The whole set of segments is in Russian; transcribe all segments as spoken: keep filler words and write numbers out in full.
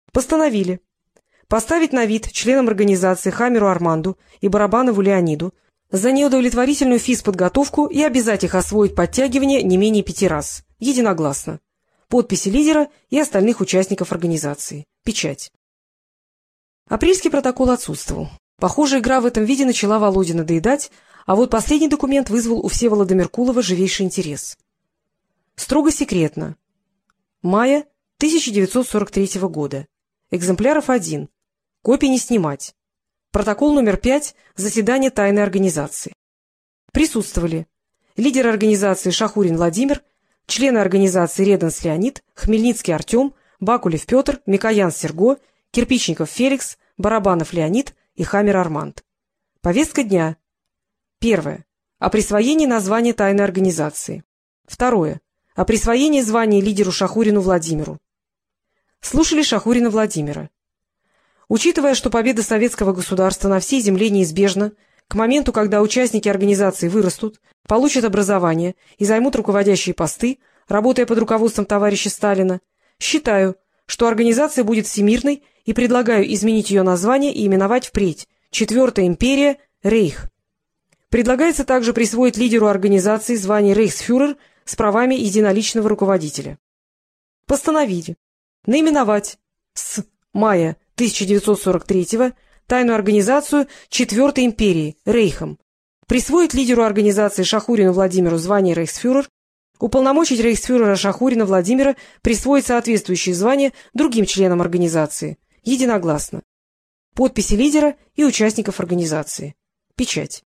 Постановили поставить на вид членам организации Хамеру Арманду и Барабанову Леониду за неудовлетворительную физподготовку и обязать их освоить подтягивание не менее пяти раз. Единогласно. Подписи лидера и остальных участников организации. Печать. Апрельский протокол отсутствовал. Похоже, игра в этом виде начала Володе надоедать, а вот последний документ вызвал у Всеволода Меркулова живейший интерес. Строго секретно. Мая тысяча девятьсот сорок третьего года. Экземпляров один. Копий не снимать. Протокол номер пять. Заседание тайной организации. Присутствовали лидер организации Шахурин Владимир, члены организации Реденс Леонид, Хмельницкий Артем, Бакулев Петр, Микоян Серго, Кирпичников Феликс, Барабанов Леонид и Хамер Арманд. Повестка дня. Первое. О присвоении названия тайной организации. Второе. О присвоении звания лидеру Шахурину Владимиру. Слушали Шахурина Владимира. Учитывая, что победа советского государства на всей земле неизбежна, к моменту, когда участники организации вырастут, получат образование и займут руководящие посты, работая под руководством товарища Сталина, считаю, что организация будет всемирной и предлагаю изменить ее название и именовать впредь «Четвертая империя Рейх». Предлагается также присвоить лидеру организации звание рейхсфюрер с правами единоличного руководителя. Постановили наименовать с мая тысяча девятьсот сорок третьего тайную организацию Четвертой империи Рейхом, присвоить лидеру организации Шахурину Владимиру звание рейхсфюрер, уполномочить рейхсфюрера Шахурина Владимира присвоить соответствующие звания другим членам организации. Единогласно. Подписи лидера и участников организации. Печать.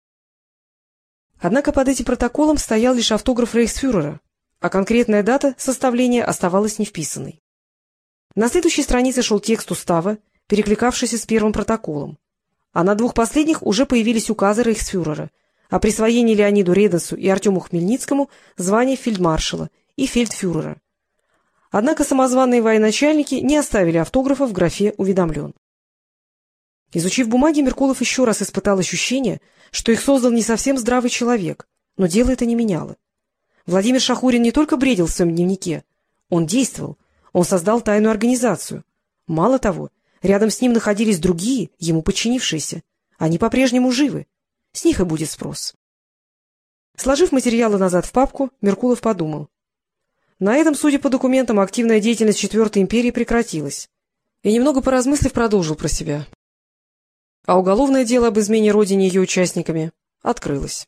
Однако под этим протоколом стоял лишь автограф рейхсфюрера, а конкретная дата составления оставалась не вписанной. На следующей странице шел текст устава, перекликавшийся с первым протоколом, а на двух последних уже появились указы рейхсфюрера о присвоении Леониду Реденсу и Артему Хмельницкому звания фельдмаршала и фельдфюрера. Однако самозваные военачальники не оставили автографа в графе «Уведомлен». Изучив бумаги, Меркулов еще раз испытал ощущение, что их создал не совсем здравый человек, но дело это не меняло. Владимир Шахурин не только бредил в своем дневнике, он действовал, он создал тайную организацию. Мало того, рядом с ним находились другие, ему подчинившиеся. Они по-прежнему живы. С них и будет спрос. Сложив материалы назад в папку, Меркулов подумал. На этом, судя по документам, активная деятельность Четвертой империи прекратилась. И немного поразмыслив, продолжил про себя. А уголовное дело об измене родине ее участниками открылось.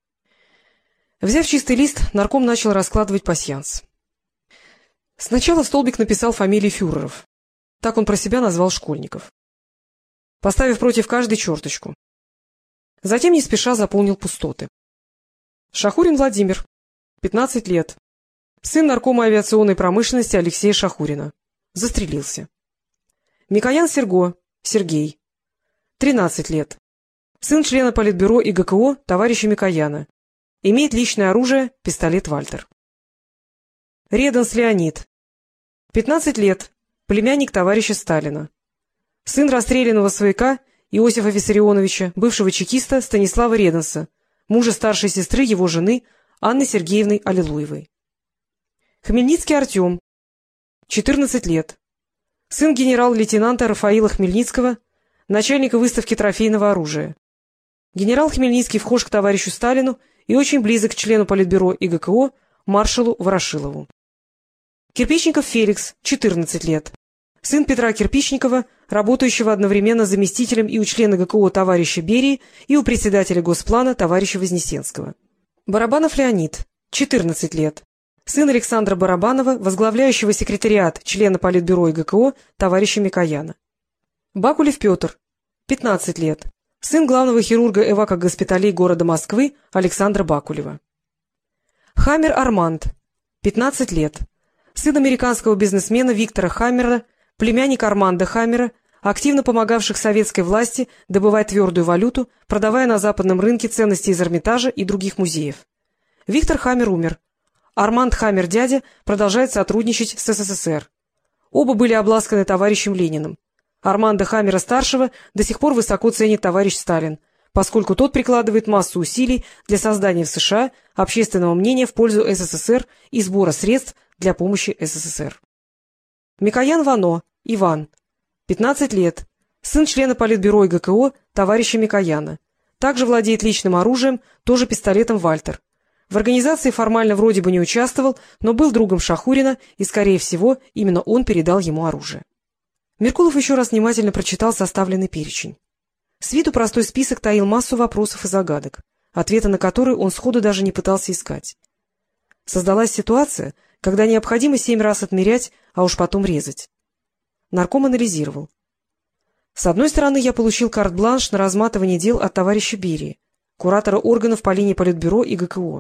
Взяв чистый лист, нарком начал раскладывать пасьянс. Сначала в столбик написал фамилии фюреров. Так он про себя назвал школьников, поставив против каждой черточку. Затем не спеша заполнил пустоты. Шахурин Владимир, пятнадцать лет, сын наркома авиационной промышленности Алексея Шахурина. Застрелился. Микоян Серго, Сергей, тринадцать лет, сын члена политбюро и ГКО товарища Микояна. Имеет личное оружие, пистолет Вальтер. Реденс Леонид, пятнадцать лет, племянник товарища Сталина. Сын расстрелянного свояка Иосифа Виссарионовича, бывшего чекиста Станислава Реденса, мужа старшей сестры его жены Анны Сергеевны Аллилуевой. Хмельницкий Артем, четырнадцать лет, сын генерал-лейтенанта Рафаила Хмельницкого, начальника выставки трофейного оружия. Генерал Хмельницкий вхож к товарищу Сталину и очень близок к члену политбюро и ГКО маршалу Ворошилову. Кирпичников Феликс, четырнадцать лет, сын Петра Кирпичникова, работающего одновременно заместителем и у члена ГКО товарища Берии и у председателя Госплана товарища Вознесенского. Барабанов Леонид, четырнадцать лет, сын Александра Барабанова, возглавляющего секретариат члена политбюро и ГКО товарища Микояна. Бакулев Петр, пятнадцать лет, сын главного хирурга эвакогоспиталей города Москвы Александра Бакулева. Хамер Арманд, пятнадцать лет, сын американского бизнесмена Виктора Хаммера, племянник Арманда Хаммера, активно помогавших советской власти добывать твердую валюту, продавая на западном рынке ценности из Эрмитажа и других музеев. Виктор Хаммер умер. Арманд Хаммер дядя продолжает сотрудничать с СССР. Оба были обласканы товарищем Лениным. Арманда Хаммера-старшего до сих пор высоко ценит товарищ Сталин, поскольку тот прикладывает массу усилий для создания в США общественного мнения в пользу СССР и сбора средств для помощи СССР. Микоян Вано, Иван, пятнадцать лет. Сын члена политбюро и гэ ка о товарища Микояна. Также владеет личным оружием, тоже пистолетом «Вальтер». В организации формально вроде бы не участвовал, но был другом Шахурина, и, скорее всего, именно он передал ему оружие. Меркулов еще раз внимательно прочитал составленный перечень. С виду простой список таил массу вопросов и загадок, ответы на которые он сходу даже не пытался искать. Создалась ситуация, когда необходимо семь раз отмерять, а уж потом резать. Нарком анализировал. С одной стороны, я получил карт-бланш на разматывание дел от товарища Берии, куратора органов по линии политбюро и гэ ка о.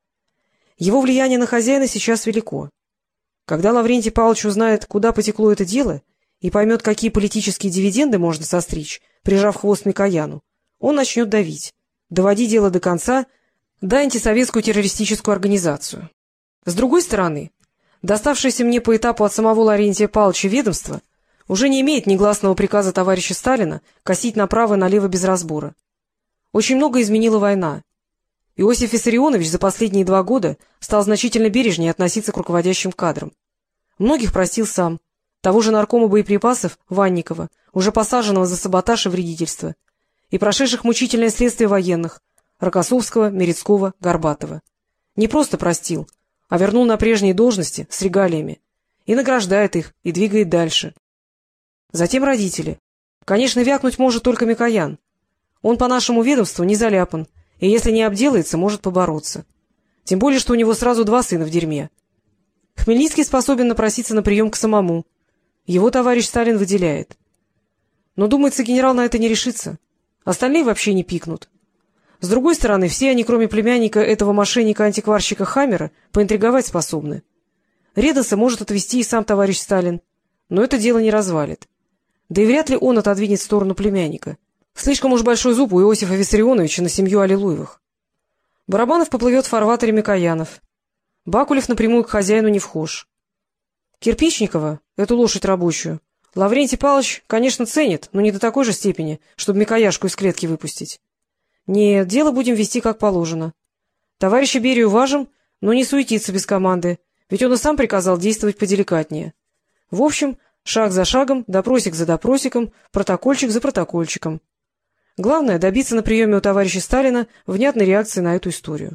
Его влияние на хозяина сейчас велико. Когда Лаврентий Павлович узнает, куда потекло это дело, и поймет, какие политические дивиденды можно состричь, прижав хвост Микояну, он начнет давить, доводить дело до конца, да антисоветскую террористическую организацию. С другой стороны, доставшееся мне по этапу от самого Лаврентия Павловича ведомство уже не имеет негласного приказа товарища Сталина косить направо и налево без разбора. Очень много изменила война. Иосиф Виссарионович за последние два года стал значительно бережнее относиться к руководящим кадрам. Многих простил сам, того же наркома боеприпасов Ванникова, уже посаженного за саботаж и вредительство, и прошедших мучительное следствие военных Рокоссовского, Мерецкого, Горбатова. Не просто простил, а вернул на прежние должности с регалиями, и награждает их, и двигает дальше. Затем родители. Конечно, вякнуть может только Микоян. Он по нашему ведомству не заляпан, и если не обделается, может побороться. Тем более, что у него сразу два сына в дерьме. Хмельницкий способен напроситься на прием к самому. Его товарищ Сталин выделяет. Но, думается, генерал на это не решится. Остальные вообще не пикнут. С другой стороны, все они, кроме племянника этого мошенника-антикварщика Хаммера, поинтриговать способны. Редоса может отвести и сам товарищ Сталин, но это дело не развалит. Да и вряд ли он отодвинет в сторону племянника. Слишком уж большой зуб у Иосифа Виссарионовича на семью Аллилуевых. Барабанов поплывет в фарватере Микоянов. Бакулев напрямую к хозяину не вхож. Кирпичникова, эту лошадь рабочую, Лаврентий Павлович, конечно, ценит, но не до такой же степени, чтобы Микояшку из клетки выпустить. Нет, дело будем вести как положено. Товарища Берию важим, но не суетиться без команды, ведь он и сам приказал действовать поделикатнее. В общем, шаг за шагом, допросик за допросиком, протокольчик за протокольчиком. Главное — добиться на приеме у товарища Сталина внятной реакции на эту историю.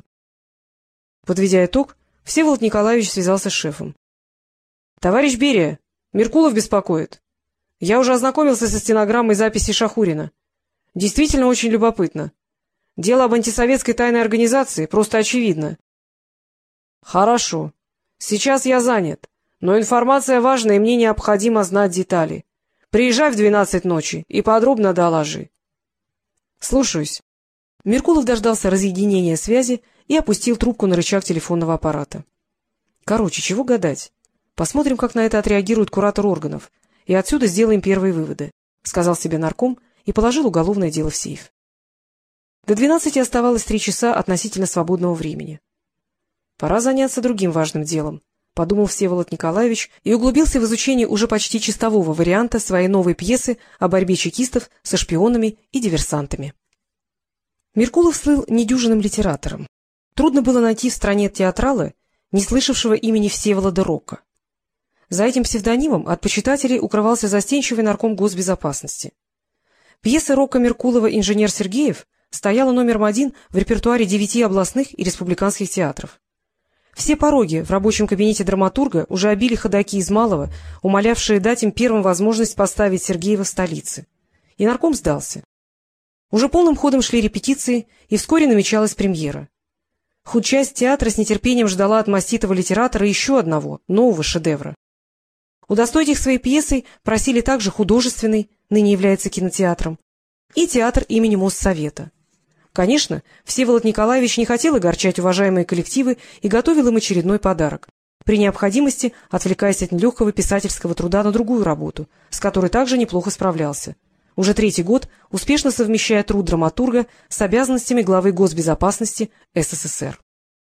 Подведя итог, Всеволод Николаевич связался с шефом. — Товарищ Берия, Меркулов беспокоит. Я уже ознакомился со стенограммой записи Шахурина. Действительно очень любопытно. Дело об антисоветской тайной организации просто очевидно. — Хорошо. Сейчас я занят, но информация важная, и мне необходимо знать детали. Приезжай в двенадцать ночи и подробно доложи. — Слушаюсь. Меркулов дождался разъединения связи и опустил трубку на рычаг телефонного аппарата. Короче, чего гадать? Посмотрим, как на это отреагирует куратор органов, и отсюда сделаем первые выводы, — сказал себе нарком и положил уголовное дело в сейф. До двенадцати оставалось три часа относительно свободного времени. Пора заняться другим важным делом, — подумал Всеволод Николаевич и углубился в изучение уже почти чистового варианта своей новой пьесы о борьбе чекистов со шпионами и диверсантами. Меркулов слыл недюжинным литератором. Трудно было найти в стране театрала, не слышавшего имени Всеволода Рока. За этим псевдонимом от почитателей укрывался застенчивый нарком госбезопасности. Пьеса Рока Меркулова «Инженер Сергеев» стояла номером один в репертуаре девяти областных и республиканских театров. Все пороги в рабочем кабинете драматурга уже обили ходаки из малого, умолявшие дать им первым возможность поставить Сергеева в столице. И нарком сдался. Уже полным ходом шли репетиции, и вскоре намечалась премьера. Худчасть театра с нетерпением ждала от маститого литератора еще одного, нового шедевра. Удостоить их своей пьесой просили также художественный, ныне является кинотеатром, и театр имени Моссовета. Конечно, Всеволод Николаевич не хотел огорчать уважаемые коллективы и готовил им очередной подарок, при необходимости отвлекаясь от нелегкого писательского труда на другую работу, с которой также неплохо справлялся. Уже третий год успешно совмещая труд драматурга с обязанностями главы госбезопасности эс эс эс эр.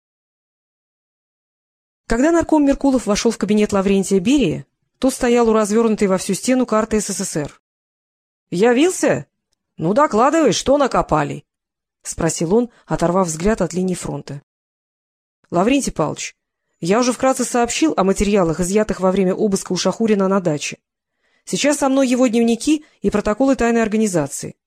Когда нарком Меркулов вошел в кабинет Лаврентия Берии, тот стоял у развернутой во всю стену карты эс эс эс эр. — Явился? Ну, докладывай, что накопали? — спросил он, оторвав взгляд от линии фронта. — Лаврентий Павлович, я уже вкратце сообщил о материалах, изъятых во время обыска у Шахурина на даче. Сейчас со мной его дневники и протоколы тайной организации.